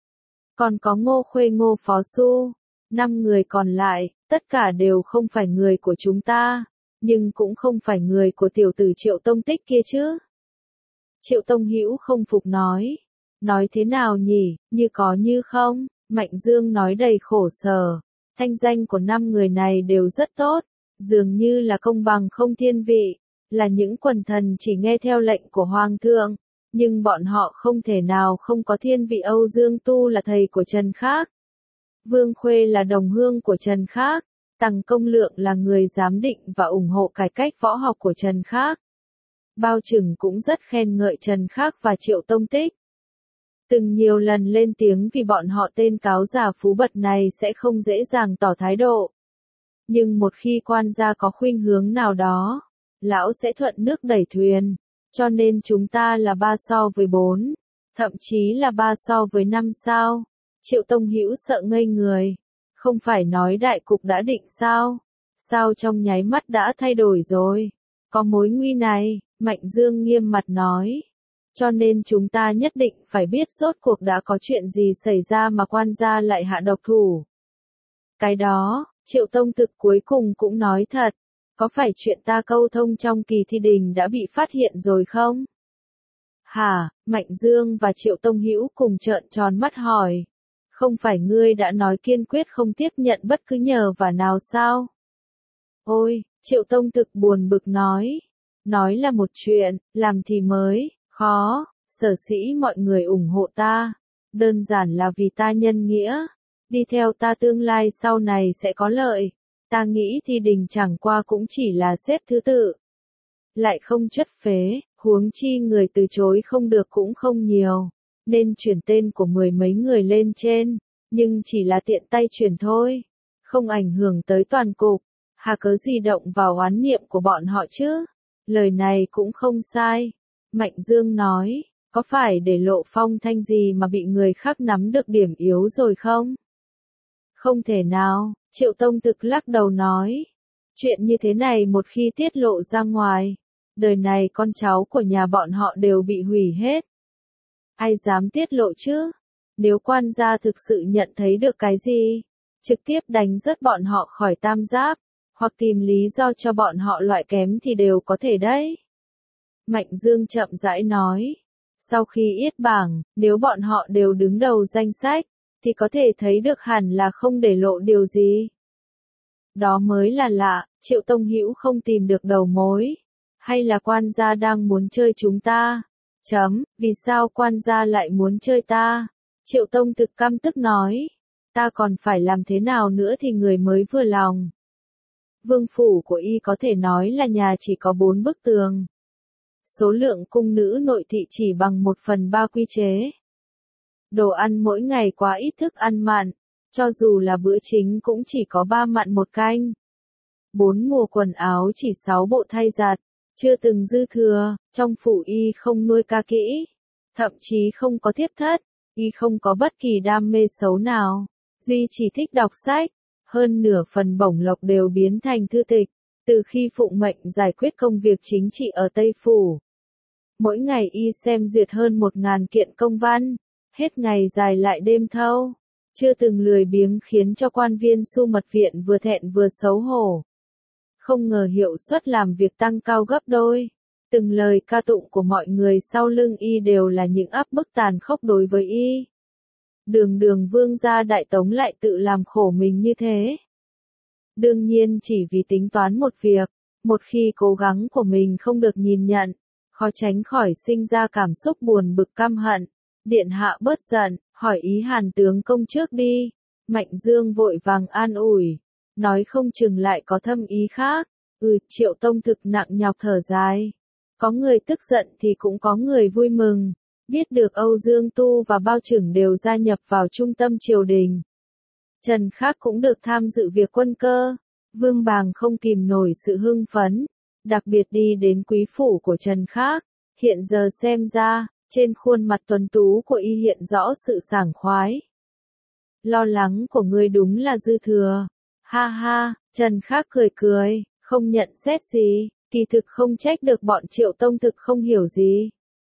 Còn có Ngô Khuê Ngô Phó Su, năm người còn lại, tất cả đều không phải người của chúng ta, nhưng cũng không phải người của tiểu tử Triệu Tông Tích kia chứ. Triệu Tông Hữu không phục nói. Nói thế nào nhỉ, như có như không, Mạnh Dương nói đầy khổ sở. Thanh danh của năm người này đều rất tốt, dường như là công bằng không thiên vị, là những quần thần chỉ nghe theo lệnh của Hoàng thượng, nhưng bọn họ không thể nào không có thiên vị. Âu Dương Tu là thầy của Trần Khác, Vương Khuê là đồng hương của Trần Khác, Tằng Công Lượng là người giám định và ủng hộ cải cách võ học của Trần Khác. Bao Trừng cũng rất khen ngợi Trần Khác và Triệu Tông Tích. Từng nhiều lần lên tiếng vì bọn họ tên cáo giả phú bật này sẽ không dễ dàng tỏ thái độ. Nhưng một khi quan gia có khuynh hướng nào đó, lão sẽ thuận nước đẩy thuyền, cho nên chúng ta là ba so với bốn, thậm chí là ba so với năm sao. Triệu Tông Hữu sợ ngây người, không phải nói đại cục đã định sao? Sao trong nháy mắt đã thay đổi rồi? Có mối nguy này, Mạnh Dương nghiêm mặt nói. Cho nên chúng ta nhất định phải biết rốt cuộc đã có chuyện gì xảy ra mà quan gia lại hạ độc thủ. Cái đó, Triệu Tông Thực cuối cùng cũng nói thật. Có phải chuyện ta câu thông trong kỳ thi đình đã bị phát hiện rồi không? Hả, Mạnh Dương và Triệu Tông Hữu cùng trợn tròn mắt hỏi. Không phải ngươi đã nói kiên quyết không tiếp nhận bất cứ nhờ vả nào sao? Ôi, Triệu Tông Thực buồn bực nói. Nói là một chuyện, làm thì mới, khó, sở dĩ mọi người ủng hộ ta. Đơn giản là vì ta nhân nghĩa. Đi theo ta tương lai sau này sẽ có lợi. Ta nghĩ thi đình chẳng qua cũng chỉ là xếp thứ tự. Lại không chất phế, huống chi người từ chối không được cũng không nhiều. Nên chuyển tên của mười mấy người lên trên, nhưng chỉ là tiện tay chuyển thôi. Không ảnh hưởng tới toàn cục. Hà cớ gì động vào oán niệm của bọn họ chứ? Lời này cũng không sai. Mạnh Dương nói, có phải để lộ phong thanh gì mà bị người khác nắm được điểm yếu rồi không? Không thể nào, Triệu Tông Thực lắc đầu nói. Chuyện như thế này một khi tiết lộ ra ngoài, đời này con cháu của nhà bọn họ đều bị hủy hết. Ai dám tiết lộ chứ? Nếu quan gia thực sự nhận thấy được cái gì, trực tiếp đánh rớt bọn họ khỏi tam giáp, hoặc tìm lý do cho bọn họ loại kém thì đều có thể đấy. Mạnh Dương chậm rãi nói. Sau khi yết bảng, nếu bọn họ đều đứng đầu danh sách, thì có thể thấy được hẳn là không để lộ điều gì. Đó mới là lạ, Triệu Tông Hữu không tìm được đầu mối. Hay là quan gia đang muốn chơi chúng ta? Chấm, vì sao quan gia lại muốn chơi ta? Triệu Tông Thực căm tức nói. Ta còn phải làm thế nào nữa thì người mới vừa lòng. Vương phủ của y có thể nói là nhà chỉ có bốn bức tường. Số lượng cung nữ nội thị chỉ bằng một phần ba quy chế. Đồ ăn mỗi ngày quá ít thức ăn mặn, cho dù là bữa chính cũng chỉ có ba mặn một canh. Bốn mùa quần áo chỉ sáu bộ thay giặt, chưa từng dư thừa, trong phủ y không nuôi ca kỹ, thậm chí không có thiếp thất, y không có bất kỳ đam mê xấu nào, duy chỉ thích đọc sách, hơn nửa phần bổng lộc đều biến thành thư tịch, từ khi phụng mệnh giải quyết công việc chính trị ở Tây Phủ. Mỗi ngày y xem duyệt hơn một ngàn kiện công văn, hết ngày dài lại đêm thâu, chưa từng lười biếng khiến cho quan viên Su Mật Viện vừa thẹn vừa xấu hổ. Không ngờ hiệu suất làm việc tăng cao gấp đôi, từng lời ca tụng của mọi người sau lưng y đều là những áp bức tàn khốc đối với y. Đường đường vương gia Đại Tống lại tự làm khổ mình như thế. Đương nhiên chỉ vì tính toán một việc, một khi cố gắng của mình không được nhìn nhận, khó tránh khỏi sinh ra cảm xúc buồn bực căm hận. Điện hạ bớt giận, hỏi ý Hàn tướng công trước đi. Mạnh Dương vội vàng an ủi, nói không chừng lại có thâm ý khác. Ừ, Triệu Tông Thực nặng nhọc thở dài. Có người tức giận thì cũng có người vui mừng. Biết được Âu Dương Tu và Bao Trừng đều gia nhập vào trung tâm triều đình. Trần Khác cũng được tham dự việc quân cơ. Vương Bàng không kìm nổi sự hưng phấn, đặc biệt đi đến quý phủ của Trần Khác. Hiện giờ xem ra, trên khuôn mặt tuấn tú của y hiện rõ sự sảng khoái. Lo lắng của ngươi đúng là dư thừa. Ha ha, Trần Khác cười cười, không nhận xét gì, kỳ thực không trách được bọn Triệu Tông Thực không hiểu gì.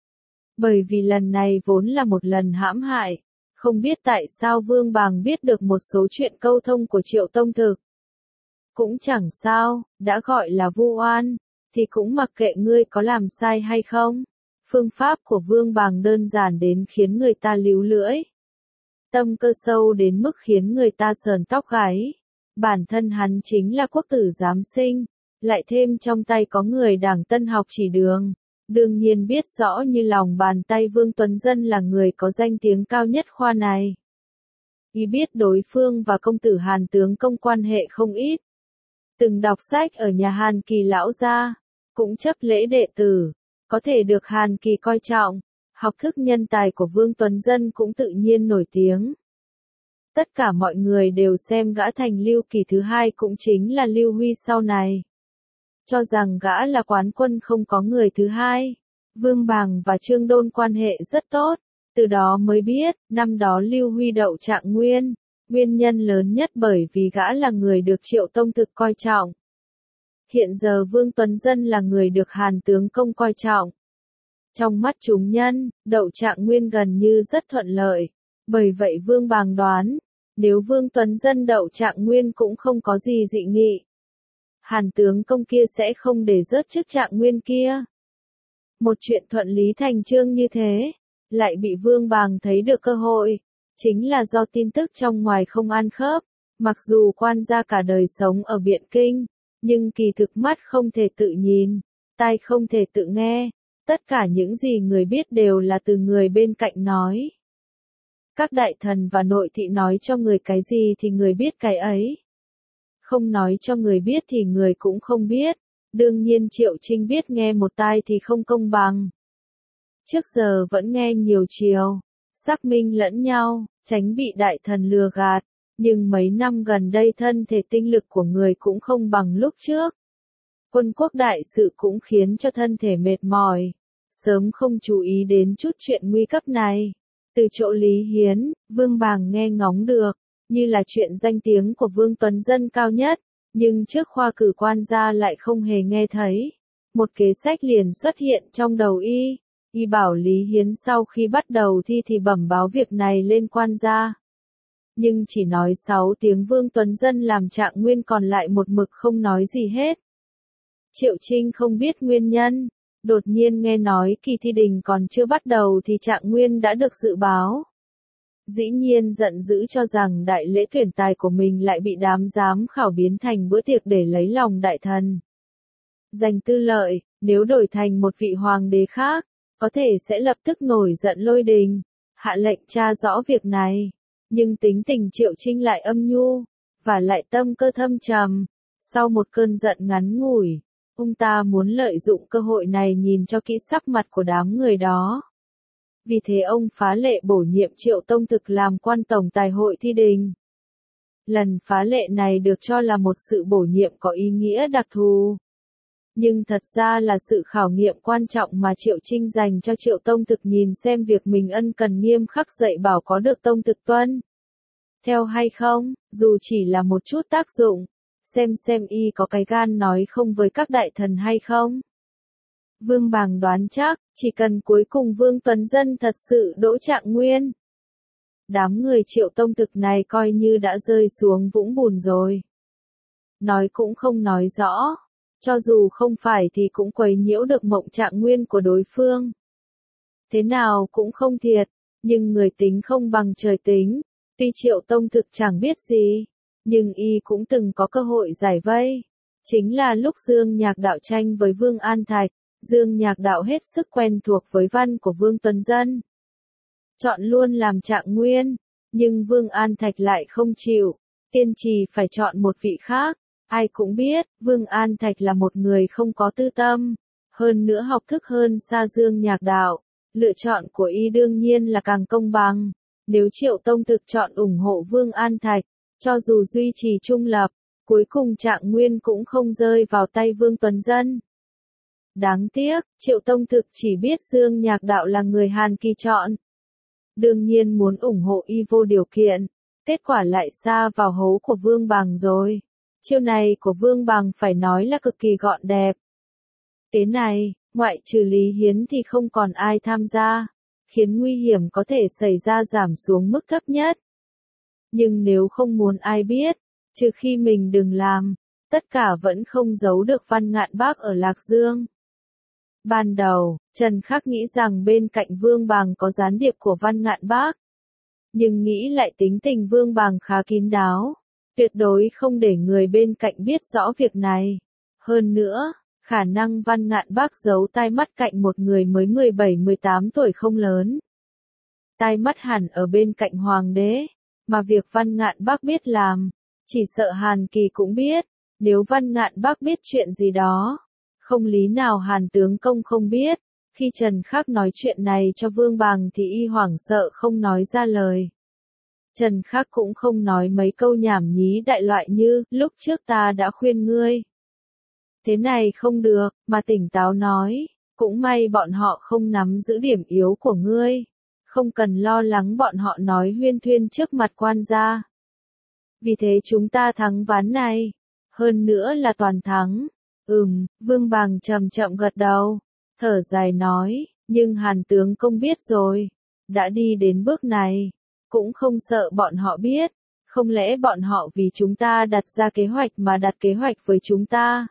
Bởi vì lần này vốn là một lần hãm hại, không biết tại sao Vương Bàng biết được một số chuyện câu thông của Triệu Tông Thực. Cũng chẳng sao, đã gọi là vu oan, thì cũng mặc kệ ngươi có làm sai hay không. Phương pháp của Vương Bàng đơn giản đến khiến người ta líu lưỡi. Tâm cơ sâu đến mức khiến người ta sờn tóc gáy. Bản thân hắn chính là quốc tử giám sinh, lại thêm trong tay có người đảng Tân học chỉ đường. Đương nhiên biết rõ như lòng bàn tay Vương Tuấn Dân là người có danh tiếng cao nhất khoa này. Y biết đối phương và công tử Hàn tướng công quan hệ không ít. Từng đọc sách ở nhà Hàn Kỳ lão gia, cũng chấp lễ đệ tử, có thể được Hàn Kỳ coi trọng. Học thức nhân tài của Vương Tuấn Dân cũng tự nhiên nổi tiếng. Tất cả mọi người đều xem gã thành Lưu Kỳ thứ hai cũng chính là Lưu Huy sau này. Cho rằng gã là quán quân không có người thứ hai. Vương Bàng và Trương Đôn quan hệ rất tốt. Từ đó mới biết, năm đó Lưu Huy đậu Trạng Nguyên. Nguyên nhân lớn nhất bởi vì gã là người được Triệu Tông Thực coi trọng. Hiện giờ Vương Tuấn Dân là người được Hàn tướng công coi trọng. Trong mắt chúng nhân, đậu Trạng Nguyên gần như rất thuận lợi. Bởi vậy Vương Bàng đoán, nếu Vương Tuấn Dân đậu Trạng Nguyên cũng không có gì dị nghị. Hàn tướng công kia sẽ không để rớt chức Trạng Nguyên kia. Một chuyện thuận lý thành chương như thế, lại bị Vương Bàng thấy được cơ hội. Chính là do tin tức trong ngoài không ăn khớp. Mặc dù quan gia cả đời sống ở Biện Kinh, nhưng kỳ thực mắt không thể tự nhìn, tai không thể tự nghe. Tất cả những gì người biết đều là từ người bên cạnh nói. Các đại thần và nội thị nói cho người cái gì thì người biết cái ấy. Không nói cho người biết thì người cũng không biết. Đương nhiên Triệu Trinh biết nghe một tai thì không công bằng. Trước giờ vẫn nghe nhiều chiều, xác minh lẫn nhau, tránh bị đại thần lừa gạt. Nhưng mấy năm gần đây thân thể tinh lực của người cũng không bằng lúc trước. Quân quốc đại sự cũng khiến cho thân thể mệt mỏi. Sớm không chú ý đến chút chuyện nguy cấp này. Từ chỗ Lý Hiến, Vương Bàng nghe ngóng được, như là chuyện danh tiếng của Vương Tuấn Dân cao nhất, nhưng trước khoa cử quan gia lại không hề nghe thấy. Một kế sách liền xuất hiện trong đầu y, y bảo Lý Hiến sau khi bắt đầu thi thì bẩm báo việc này lên quan gia. Nhưng chỉ nói sáu tiếng Vương Tuấn Dân làm Trạng Nguyên còn lại một mực không nói gì hết. Triệu Trinh không biết nguyên nhân. Đột nhiên nghe nói kỳ thi đình còn chưa bắt đầu thì Trạng Nguyên đã được dự báo. Dĩ nhiên giận dữ cho rằng đại lễ tuyển tài của mình lại bị đám giám khảo biến thành bữa tiệc để lấy lòng đại thần. Giành tư lợi, nếu đổi thành một vị hoàng đế khác, có thể sẽ lập tức nổi giận lôi đình, hạ lệnh tra rõ việc này. Nhưng tính tình Triệu Trinh lại âm nhu, và lại tâm cơ thâm trầm. Sau một cơn giận ngắn ngủi, ông ta muốn lợi dụng cơ hội này nhìn cho kỹ sắc mặt của đám người đó. Vì thế ông phá lệ bổ nhiệm Triệu Tông Thực làm quan tổng tài hội thi đình. Lần phá lệ này được cho là một sự bổ nhiệm có ý nghĩa đặc thù. Nhưng thật ra là sự khảo nghiệm quan trọng mà Triệu Trinh dành cho Triệu Tông Thực nhìn xem việc mình ân cần nghiêm khắc dạy bảo có được Tông Thực tuân theo hay không, dù chỉ là một chút tác dụng. Xem xem y có cái gan nói không với các đại thần hay không. Vương Bàng đoán chắc, chỉ cần cuối cùng Vương Tuấn Dân thật sự đỗ Trạng Nguyên. Đám người Triệu Tông Thực này coi như đã rơi xuống vũng bùn rồi. Nói cũng không nói rõ, cho dù không phải thì cũng quấy nhiễu được mộng Trạng Nguyên của đối phương. Thế nào cũng không thiệt, nhưng người tính không bằng trời tính, tuy Triệu Tông Thực chẳng biết gì. Nhưng y cũng từng có cơ hội giải vây. Chính là lúc Dương Nhạc Đạo tranh với Vương An Thạch, Dương Nhạc Đạo hết sức quen thuộc với văn của Vương Tuấn Dân. Chọn luôn làm Trạng Nguyên, nhưng Vương An Thạch lại không chịu, kiên trì phải chọn một vị khác. Ai cũng biết, Vương An Thạch là một người không có tư tâm, hơn nữa học thức hơn xa Dương Nhạc Đạo. Lựa chọn của y đương nhiên là càng công bằng. Nếu Triệu Tông Thực chọn ủng hộ Vương An Thạch, cho dù duy trì trung lập, cuối cùng Trạng Nguyên cũng không rơi vào tay Vương Tuấn Dân. Đáng tiếc, Triệu Tông Thực chỉ biết Dương Nhạc Đạo là người Hàn Kỳ chọn. Đương nhiên muốn ủng hộ y vô điều kiện, kết quả lại xa vào hố của Vương Bàng rồi. Chiêu này của Vương Bàng phải nói là cực kỳ gọn đẹp. Thế này, ngoại trừ Lý Hiến thì không còn ai tham gia, khiến nguy hiểm có thể xảy ra giảm xuống mức thấp nhất. Nhưng nếu không muốn ai biết, trừ khi mình đừng làm, tất cả vẫn không giấu được Văn Ngạn Bác ở Lạc Dương. Ban đầu, Trần Khắc nghĩ rằng bên cạnh Vương Bàng có gián điệp của Văn Ngạn Bác. Nhưng nghĩ lại tính tình Vương Bàng khá kín đáo, tuyệt đối không để người bên cạnh biết rõ việc này. Hơn nữa, khả năng Văn Ngạn Bác giấu tai mắt cạnh một người mới mười bảy mười tám tuổi không lớn. Tai mắt hẳn ở bên cạnh hoàng đế, mà việc Văn Ngạn Bác biết làm, chỉ sợ Hàn Kỳ cũng biết, nếu Văn Ngạn Bác biết chuyện gì đó, không lý nào Hàn tướng công không biết. Khi Trần Khắc nói chuyện này cho Vương Bàng thì y hoảng sợ không nói ra lời. Trần Khắc cũng không nói mấy câu nhảm nhí đại loại như, lúc trước ta đã khuyên ngươi. Thế này không được, mà tỉnh táo nói, cũng may bọn họ không nắm giữ điểm yếu của ngươi. Không cần lo lắng bọn họ nói huyên thuyên trước mặt quan gia. Vì thế chúng ta thắng ván này. Hơn nữa là toàn thắng. Ừm, Vương Bàng chậm chậm gật đầu. Thở dài nói, nhưng Hàn tướng công biết rồi. Đã đi đến bước này. Cũng không sợ bọn họ biết. Không lẽ bọn họ vì chúng ta đặt ra kế hoạch mà đặt kế hoạch với chúng ta?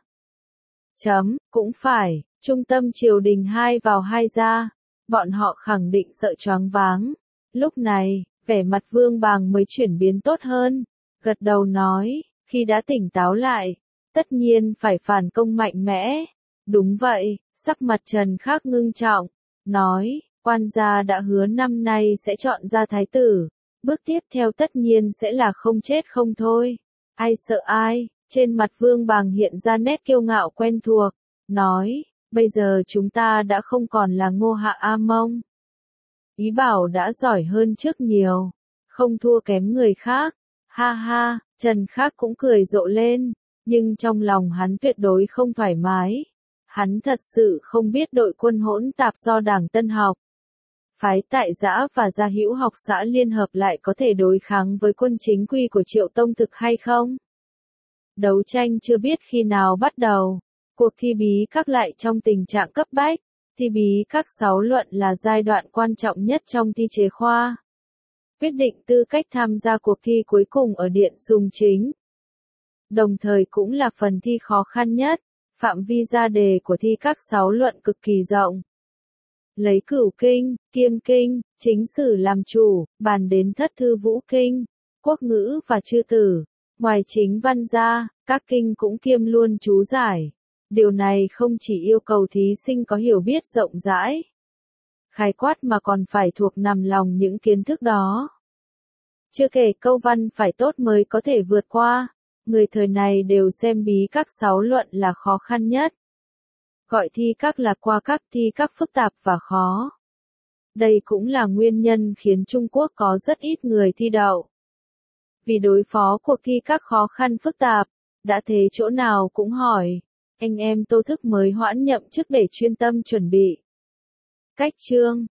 Chấm, cũng phải, trung tâm triều đình hai vào hai ra. Bọn họ khẳng định sợ choáng váng. Lúc này, vẻ mặt Vương Bàng mới chuyển biến tốt hơn. Gật đầu nói, khi đã tỉnh táo lại, tất nhiên phải phản công mạnh mẽ. Đúng vậy, sắc mặt Trần Khắc ngưng trọng, nói, quan gia đã hứa năm nay sẽ chọn ra thái tử. Bước tiếp theo tất nhiên sẽ là không chết không thôi. Ai sợ ai, trên mặt Vương Bàng hiện ra nét kiêu ngạo quen thuộc, nói, bây giờ chúng ta đã không còn là Ngô Hạ A Mông. Ý bảo đã giỏi hơn trước nhiều, không thua kém người khác. Ha ha, Trần Khắc cũng cười rộ lên, nhưng trong lòng hắn tuyệt đối không thoải mái. Hắn thật sự không biết đội quân hỗn tạp do Đảng Tân học, phái Tại Giã và Gia Hữu học xã liên hợp lại có thể đối kháng với quân chính quy của Triệu Tông Thực hay không. Đấu tranh chưa biết khi nào bắt đầu. Cuộc thi bí các lại trong tình trạng cấp bách. Thi bí các sáu luận là giai đoạn quan trọng nhất trong thi chế khoa. Quyết định tư cách tham gia cuộc thi cuối cùng ở Điện Sùng Chính. Đồng thời cũng là phần thi khó khăn nhất. Phạm vi ra đề của thi các sáu luận cực kỳ rộng. Lấy Cửu Kinh, Kiêm Kinh, Chính Sử làm chủ, bàn đến Thất Thư Vũ Kinh, Quốc Ngữ và Chư Tử. Ngoài chính văn ra, các kinh cũng kiêm luôn chú giải. Điều này không chỉ yêu cầu thí sinh có hiểu biết rộng rãi, khái quát mà còn phải thuộc nằm lòng những kiến thức đó. Chưa kể câu văn phải tốt mới có thể vượt qua. Người thời này đều xem bí các sáu luận là khó khăn nhất. Gọi thi các là qua các thi các phức tạp và khó. Đây cũng là nguyên nhân khiến Trung Quốc có rất ít người thi đậu. Vì đối phó cuộc thi các khó khăn phức tạp, đã thế chỗ nào cũng hỏi, anh em Tô Thức mới hoãn nhậm chức để chuyên tâm chuẩn bị. Cách chương